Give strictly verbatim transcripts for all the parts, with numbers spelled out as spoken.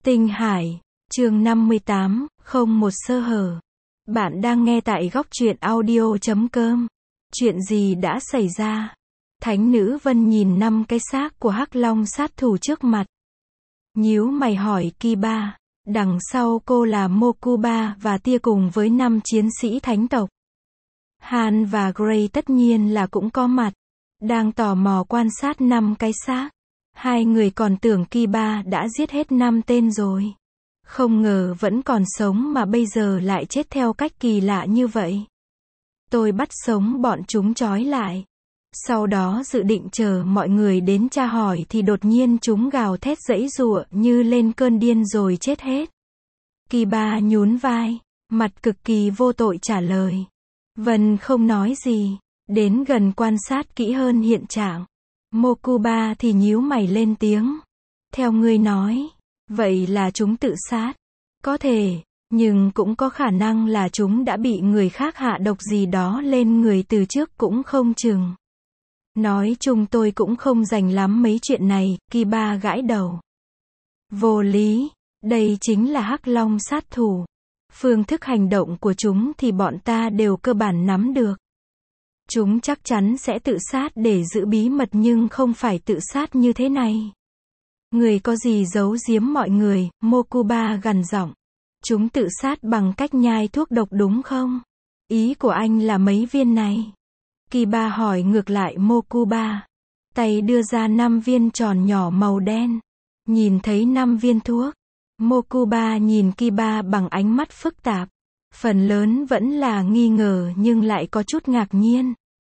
Tinh Hải, chương năm mươi tám, không một sơ hở. Bạn đang nghe tại góc truyện audio chấm com. Chuyện gì đã xảy ra? Thánh nữ Vân nhìn năm cái xác của Hắc Long sát thủ trước mặt. Nhíu mày hỏi Kiba. Đằng sau cô là Mokuba và Tia cùng với năm chiến sĩ thánh tộc. Han và Gray tất nhiên là cũng có mặt. Đang tò mò quan sát năm cái xác. Hai người còn tưởng Kiba đã giết hết năm tên rồi. Không ngờ vẫn còn sống mà bây giờ lại chết theo cách kỳ lạ như vậy. Tôi bắt sống bọn chúng trói lại. Sau đó dự định chờ mọi người đến tra hỏi thì đột nhiên chúng gào thét giãy giụa như lên cơn điên rồi chết hết. Kiba nhún vai, mặt cực kỳ vô tội trả lời. Vân không nói gì, đến gần quan sát kỹ hơn hiện trạng. Mokuba thì nhíu mày lên tiếng. Theo ngươi nói, vậy là chúng tự sát. Có thể, nhưng cũng có khả năng là chúng đã bị người khác hạ độc gì đó lên người từ trước cũng không chừng. Nói chung tôi cũng không rành lắm mấy chuyện này, Kiba gãi đầu. Vô lý, đây chính là Hắc Long sát thủ. Phương thức hành động của chúng thì bọn ta đều cơ bản nắm được. Chúng chắc chắn sẽ tự sát để giữ bí mật nhưng không phải tự sát như thế này. Người có gì giấu giếm mọi người, Mokuba gằn giọng. Chúng tự sát bằng cách nhai thuốc độc đúng không? Ý của anh là mấy viên này? Kiba hỏi ngược lại Mokuba. Tay đưa ra năm viên tròn nhỏ màu đen. Nhìn thấy năm viên thuốc. Mokuba nhìn Kiba bằng ánh mắt phức tạp. Phần lớn vẫn là nghi ngờ nhưng lại có chút ngạc nhiên.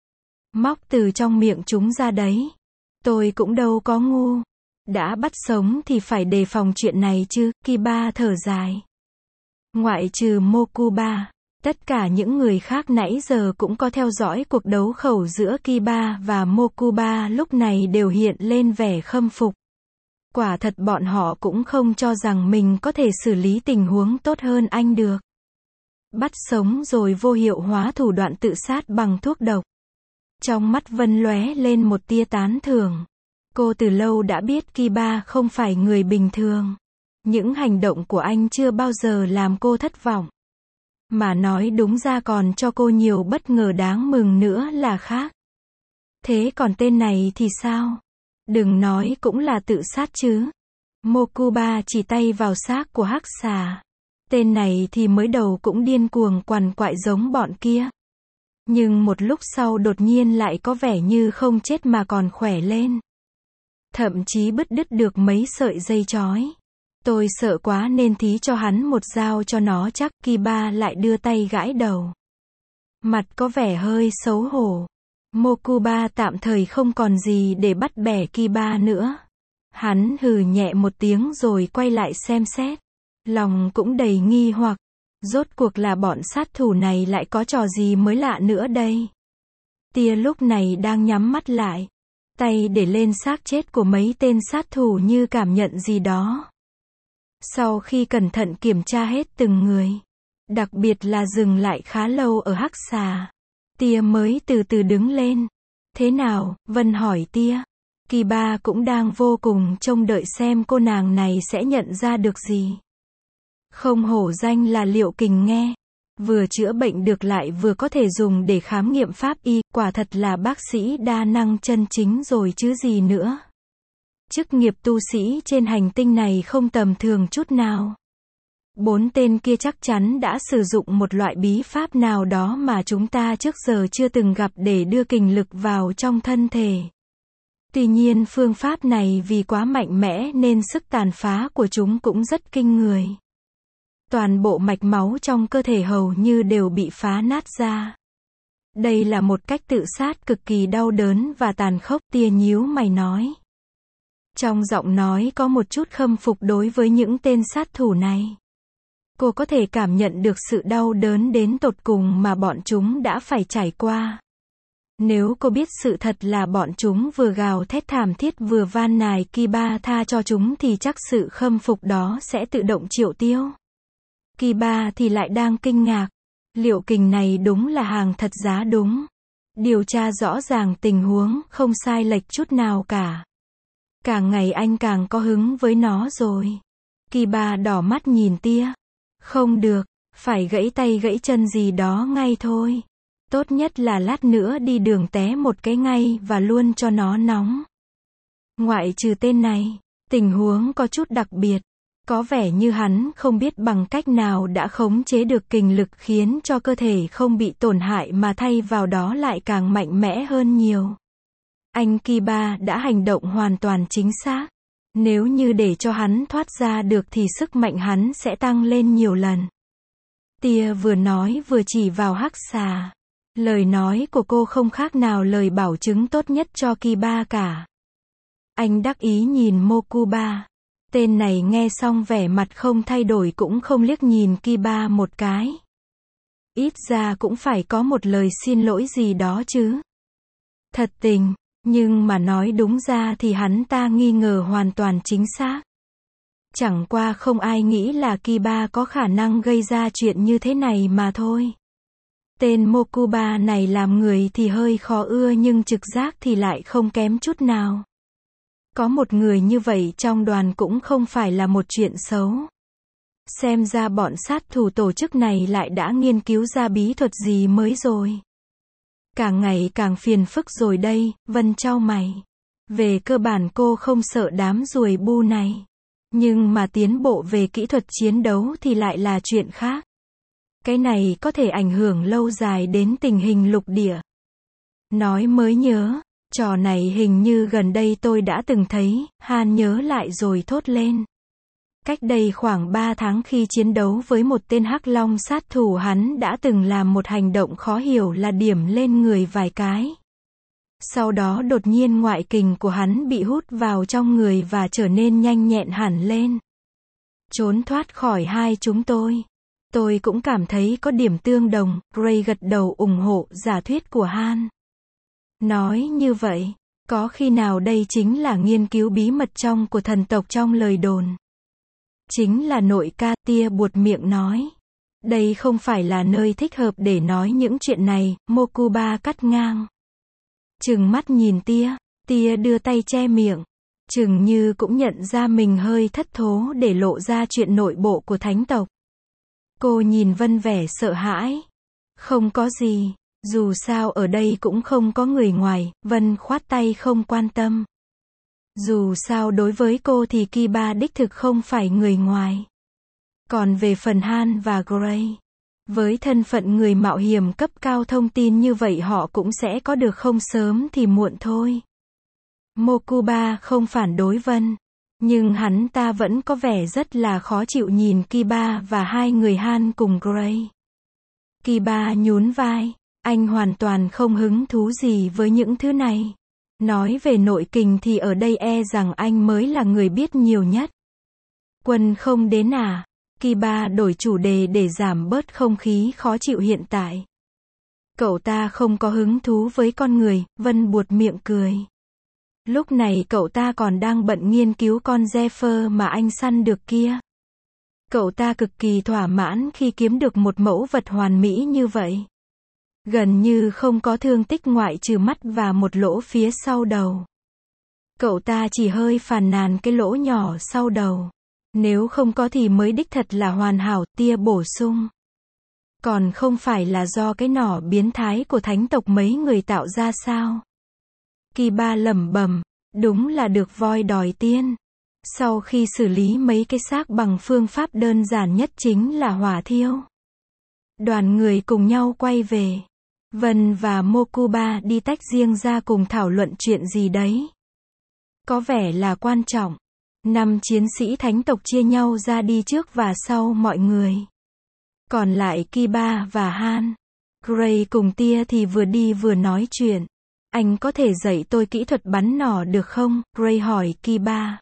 Móc từ trong miệng chúng ra đấy. Tôi cũng đâu có ngu. Đã bắt sống thì phải đề phòng chuyện này chứ, Kiba thở dài. Ngoại trừ Mokuba, tất cả những người khác nãy giờ cũng có theo dõi cuộc đấu khẩu giữa Kiba và Mokuba lúc này đều hiện lên vẻ khâm phục. Quả thật bọn họ cũng không cho rằng mình có thể xử lý tình huống tốt hơn anh được. Bắt sống rồi vô hiệu hóa thủ đoạn tự sát bằng thuốc độc. Trong mắt Vân lóe lên một tia tán thưởng. Cô từ lâu đã biết Kiba không phải người bình thường. Những hành động của anh chưa bao giờ làm cô thất vọng. Mà nói đúng ra còn cho cô nhiều bất ngờ đáng mừng nữa là khác. Thế còn tên này thì sao? Đừng nói cũng là tự sát chứ. Mokuba chỉ tay vào xác của Hắc Xà. Tên này thì mới đầu cũng điên cuồng quằn quại giống bọn kia. Nhưng một lúc sau đột nhiên lại có vẻ như không chết mà còn khỏe lên. Thậm chí bứt đứt được mấy sợi dây chói. Tôi sợ quá nên thí cho hắn một dao cho nó chắc. Kiba lại đưa tay gãi đầu. Mặt có vẻ hơi xấu hổ. Mokuba tạm thời không còn gì để bắt bẻ Kiba nữa. Hắn hừ nhẹ một tiếng rồi quay lại xem xét. Lòng cũng đầy nghi hoặc. Rốt cuộc là bọn sát thủ này lại có trò gì mới lạ nữa đây? Tia lúc này đang nhắm mắt lại. Tay để lên xác chết của mấy tên sát thủ như cảm nhận gì đó. Sau khi cẩn thận kiểm tra hết từng người. Đặc biệt là dừng lại khá lâu ở Hắc Xà. Tia mới từ từ đứng lên. Thế nào? Vân hỏi Tia. Kiba cũng đang vô cùng trông đợi xem cô nàng này sẽ nhận ra được gì. Không hổ danh là Liệu Kình nghe. Vừa chữa bệnh được lại vừa có thể dùng để khám nghiệm pháp y, quả thật là bác sĩ đa năng chân chính rồi chứ gì nữa. Chức nghiệp tu sĩ trên hành tinh này không tầm thường chút nào. Bốn tên kia chắc chắn đã sử dụng một loại bí pháp nào đó mà chúng ta trước giờ chưa từng gặp để đưa kình lực vào trong thân thể. Tuy nhiên phương pháp này vì quá mạnh mẽ nên sức tàn phá của chúng cũng rất kinh người. Toàn bộ mạch máu trong cơ thể hầu như đều bị phá nát ra. Đây là một cách tự sát cực kỳ đau đớn và tàn khốc. Tia nhíu mày nói. Trong giọng nói có một chút khâm phục đối với những tên sát thủ này. Cô có thể cảm nhận được sự đau đớn đến tột cùng mà bọn chúng đã phải trải qua. Nếu cô biết sự thật là bọn chúng vừa gào thét thảm thiết vừa van nài Kiba tha cho chúng thì chắc sự khâm phục đó sẽ tự động triệu tiêu. Kiba thì lại đang kinh ngạc. Liệu Kình này đúng là hàng thật giá đúng. Điều tra rõ ràng tình huống, không sai lệch chút nào cả. Càng ngày anh càng có hứng với nó rồi. Kiba đỏ mắt nhìn tia. Không được, phải gãy tay gãy chân gì đó ngay thôi. Tốt nhất là lát nữa đi đường té một cái ngay và luôn cho nó nóng. Ngoại trừ tên này, tình huống có chút đặc biệt. Có vẻ như hắn không biết bằng cách nào đã khống chế được kình lực khiến cho cơ thể không bị tổn hại mà thay vào đó lại càng mạnh mẽ hơn nhiều. Anh Kiba đã hành động hoàn toàn chính xác. Nếu như để cho hắn thoát ra được thì sức mạnh hắn sẽ tăng lên nhiều lần. Tia vừa nói vừa chỉ vào hắc xà. Lời nói của cô không khác nào lời bảo chứng tốt nhất cho Kiba cả. Anh đắc ý nhìn Mokuba. Tên này nghe xong vẻ mặt không thay đổi cũng không liếc nhìn Kiba một cái. Ít ra cũng phải có một lời xin lỗi gì đó chứ. Thật tình, nhưng mà nói đúng ra thì hắn ta nghi ngờ hoàn toàn chính xác. Chẳng qua không ai nghĩ là Kiba có khả năng gây ra chuyện như thế này mà thôi. Tên Mokuba này làm người thì hơi khó ưa nhưng trực giác thì lại không kém chút nào. Có một người như vậy trong đoàn cũng không phải là một chuyện xấu. Xem ra bọn sát thủ tổ chức này lại đã nghiên cứu ra bí thuật gì mới rồi. Càng ngày càng phiền phức rồi đây, Vân chau mày. Về cơ bản cô không sợ đám ruồi bu này. Nhưng mà tiến bộ về kỹ thuật chiến đấu thì lại là chuyện khác. Cái này có thể ảnh hưởng lâu dài đến tình hình lục địa. Nói mới nhớ, trò này hình như gần đây tôi đã từng thấy, Han nhớ lại rồi thốt lên. Cách đây khoảng ba tháng khi chiến đấu với một tên hắc long sát thủ hắn đã từng làm một hành động khó hiểu là điểm lên người vài cái. Sau đó đột nhiên ngoại kình của hắn bị hút vào trong người và trở nên nhanh nhẹn hẳn lên. Trốn thoát khỏi hai chúng tôi. Tôi cũng cảm thấy có điểm tương đồng, Gray gật đầu ủng hộ giả thuyết của Han. Nói như vậy, có khi nào đây chính là nghiên cứu bí mật trong của thần tộc trong lời đồn. Chính là nội ca, tia buột miệng nói. Đây không phải là nơi thích hợp để nói những chuyện này, Mokuba cắt ngang. Trừng mắt nhìn tia, tia đưa tay che miệng. Chừng như cũng nhận ra mình hơi thất thố để lộ ra chuyện nội bộ của thánh tộc. Cô nhìn Vân vẻ sợ hãi. Không có gì, dù sao ở đây cũng không có người ngoài, Vân khoát tay không quan tâm. Dù sao đối với cô thì Kiba đích thực không phải người ngoài. Còn về phần Han và Gray, với thân phận người mạo hiểm cấp cao thông tin như vậy họ cũng sẽ có được không sớm thì muộn thôi. Mokuba không phản đối Vân, nhưng hắn ta vẫn có vẻ rất là khó chịu nhìn Kiba và hai người Han cùng Gray. Kiba nhún vai, anh hoàn toàn không hứng thú gì với những thứ này. Nói về nội kình thì ở đây e rằng anh mới là người biết nhiều nhất. Quân không đến à? Kiba đổi chủ đề để giảm bớt không khí khó chịu hiện tại. Cậu ta không có hứng thú với con người, Vân buột miệng cười. Lúc này cậu ta còn đang bận nghiên cứu con Zephyr mà anh săn được kia. Cậu ta cực kỳ thỏa mãn khi kiếm được một mẫu vật hoàn mỹ như vậy. Gần như không có thương tích ngoại trừ mắt và một lỗ phía sau đầu. Cậu ta chỉ hơi phàn nàn cái lỗ nhỏ sau đầu. Nếu không có thì mới đích thật là hoàn hảo, tia bổ sung. Còn không phải là do cái nỏ biến thái của thánh tộc mấy người tạo ra sao? Kiba lẩm bẩm, đúng là được voi đòi tiên. Sau khi xử lý mấy cái xác bằng phương pháp đơn giản nhất chính là hỏa thiêu. Đoàn người cùng nhau quay về. Vân và Mokuba đi tách riêng ra cùng thảo luận chuyện gì đấy. Có vẻ là quan trọng. Năm chiến sĩ thánh tộc chia nhau ra đi trước và sau mọi người. Còn lại Kiba và Han. Gray cùng tia thì vừa đi vừa nói chuyện. Anh có thể dạy tôi kỹ thuật bắn nỏ được không? Gray hỏi Kiba.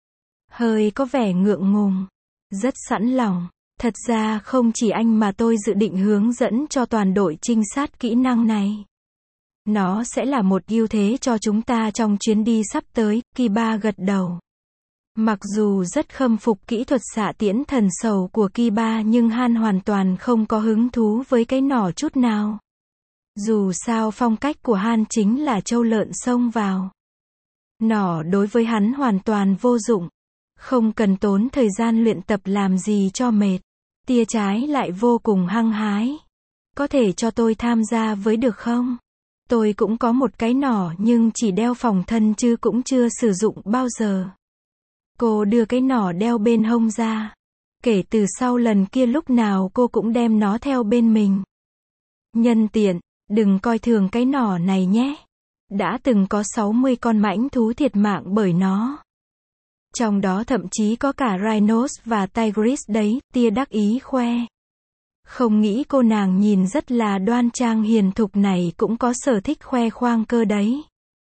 Hơi có vẻ ngượng ngùng. Rất sẵn lòng. Thật ra không chỉ anh mà tôi dự định hướng dẫn cho toàn đội trinh sát kỹ năng này. Nó sẽ là một ưu thế cho chúng ta trong chuyến đi sắp tới, Kiba gật đầu. Mặc dù rất khâm phục kỹ thuật xạ tiễn thần sầu của Kiba nhưng Han hoàn toàn không có hứng thú với cái nỏ chút nào. Dù sao phong cách của Han chính là trâu lợn xông vào. Nỏ đối với hắn hoàn toàn vô dụng. Không cần tốn thời gian luyện tập làm gì cho mệt. Tia trái lại vô cùng hăng hái. Có thể cho tôi tham gia với được không? Tôi cũng có một cái nỏ nhưng chỉ đeo phòng thân chứ cũng chưa sử dụng bao giờ. Cô đưa cái nỏ đeo bên hông ra. Kể từ sau lần kia lúc nào cô cũng đem nó theo bên mình. Nhân tiện, đừng coi thường cái nỏ này nhé. Đã từng có sáu mươi con mãnh thú thiệt mạng bởi nó. Trong đó thậm chí có cả rhinos và tigris đấy, tia đắc ý khoe. Không nghĩ cô nàng nhìn rất là đoan trang hiền thục này cũng có sở thích khoe khoang cơ đấy.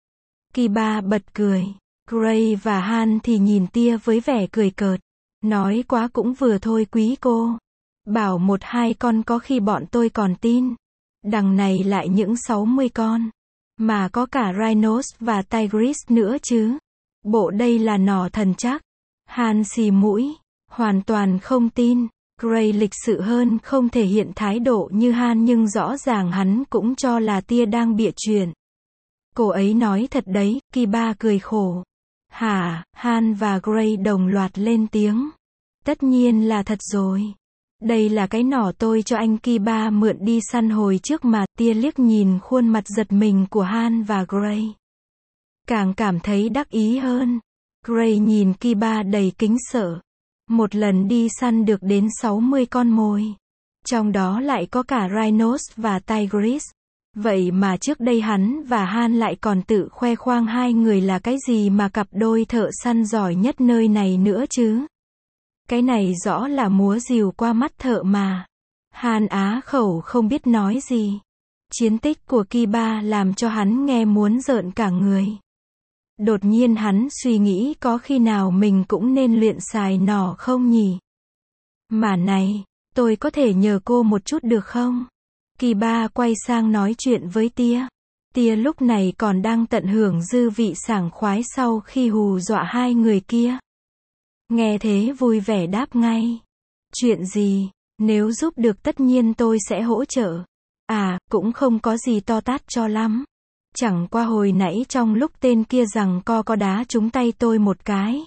Kiba bật cười. Gray và Han thì nhìn tia với vẻ cười cợt. Nói quá cũng vừa thôi quý cô. Bảo một hai con có khi bọn tôi còn tin. Đằng này lại những sáu mươi con. Mà có cả rhinos và tigris nữa chứ. Bộ đây là nỏ thần chắc. Han xì mũi. Hoàn toàn không tin. Gray lịch sự hơn không thể hiện thái độ như Han nhưng rõ ràng hắn cũng cho là tia đang bịa chuyện. Cô ấy nói thật đấy, Kiba cười khổ. Hả, Han và Gray đồng loạt lên tiếng. Tất nhiên là thật rồi. Đây là cái nỏ tôi cho anh Kiba mượn đi săn hồi trước mà. Tia liếc nhìn khuôn mặt giật mình của Han và Gray. Càng cảm thấy đắc ý hơn. Gray nhìn Kiba đầy kính sợ. Một lần đi săn được đến sáu mươi con mồi. Trong đó lại có cả rhinos và tigris. Vậy mà trước đây hắn và Han lại còn tự khoe khoang hai người là cái gì mà cặp đôi thợ săn giỏi nhất nơi này nữa chứ. Cái này rõ là múa rìu qua mắt thợ mà. Han á khẩu không biết nói gì. Chiến tích của Kiba làm cho hắn nghe muốn rợn cả người. Đột nhiên hắn suy nghĩ có khi nào mình cũng nên luyện xài nỏ không nhỉ? Mà này, tôi có thể nhờ cô một chút được không? Kiba quay sang nói chuyện với tia. Tia lúc này còn đang tận hưởng dư vị sảng khoái sau khi hù dọa hai người kia. Nghe thế vui vẻ đáp ngay. Chuyện gì? Nếu giúp được tất nhiên tôi sẽ hỗ trợ. À, cũng không có gì to tát cho lắm. Chẳng qua hồi nãy trong lúc tên kia rằng co có đá trúng tay tôi một cái.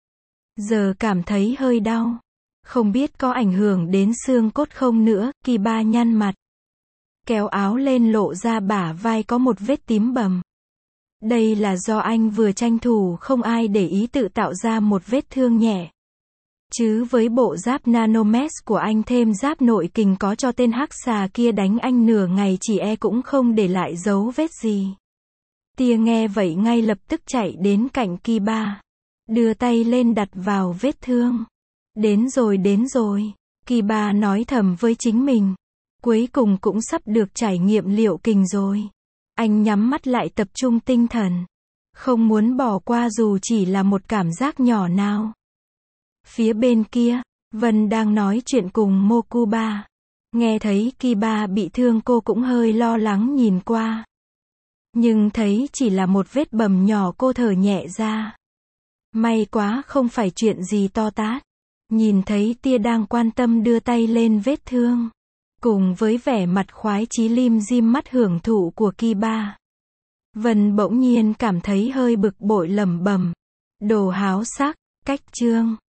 Giờ cảm thấy hơi đau. Không biết có ảnh hưởng đến xương cốt không nữa. Kiba nhăn mặt. Kéo áo lên lộ ra bả vai có một vết tím bầm. Đây là do anh vừa tranh thủ không ai để ý tự tạo ra một vết thương nhẹ. Chứ với bộ giáp nanomesh của anh thêm giáp nội kình có cho tên hắc xà kia đánh anh nửa ngày chỉ e cũng không để lại dấu vết gì. Tia nghe vậy ngay lập tức chạy đến cạnh Kiba. Đưa tay lên đặt vào vết thương. Đến rồi đến rồi. Kiba nói thầm với chính mình. Cuối cùng cũng sắp được trải nghiệm liệu kình rồi. Anh nhắm mắt lại tập trung tinh thần. Không muốn bỏ qua dù chỉ là một cảm giác nhỏ nào. Phía bên kia, Vân đang nói chuyện cùng Mokuba. Nghe thấy Kiba bị thương cô cũng hơi lo lắng nhìn qua. Nhưng thấy chỉ là một vết bầm nhỏ cô thở nhẹ ra. May quá không phải chuyện gì to tát. Nhìn thấy tia đang quan tâm đưa tay lên vết thương. Cùng với vẻ mặt khoái chí lim dim mắt hưởng thụ của Kiba. Vân bỗng nhiên cảm thấy hơi bực bội lẩm bẩm. Đồ háo sắc, cách trương.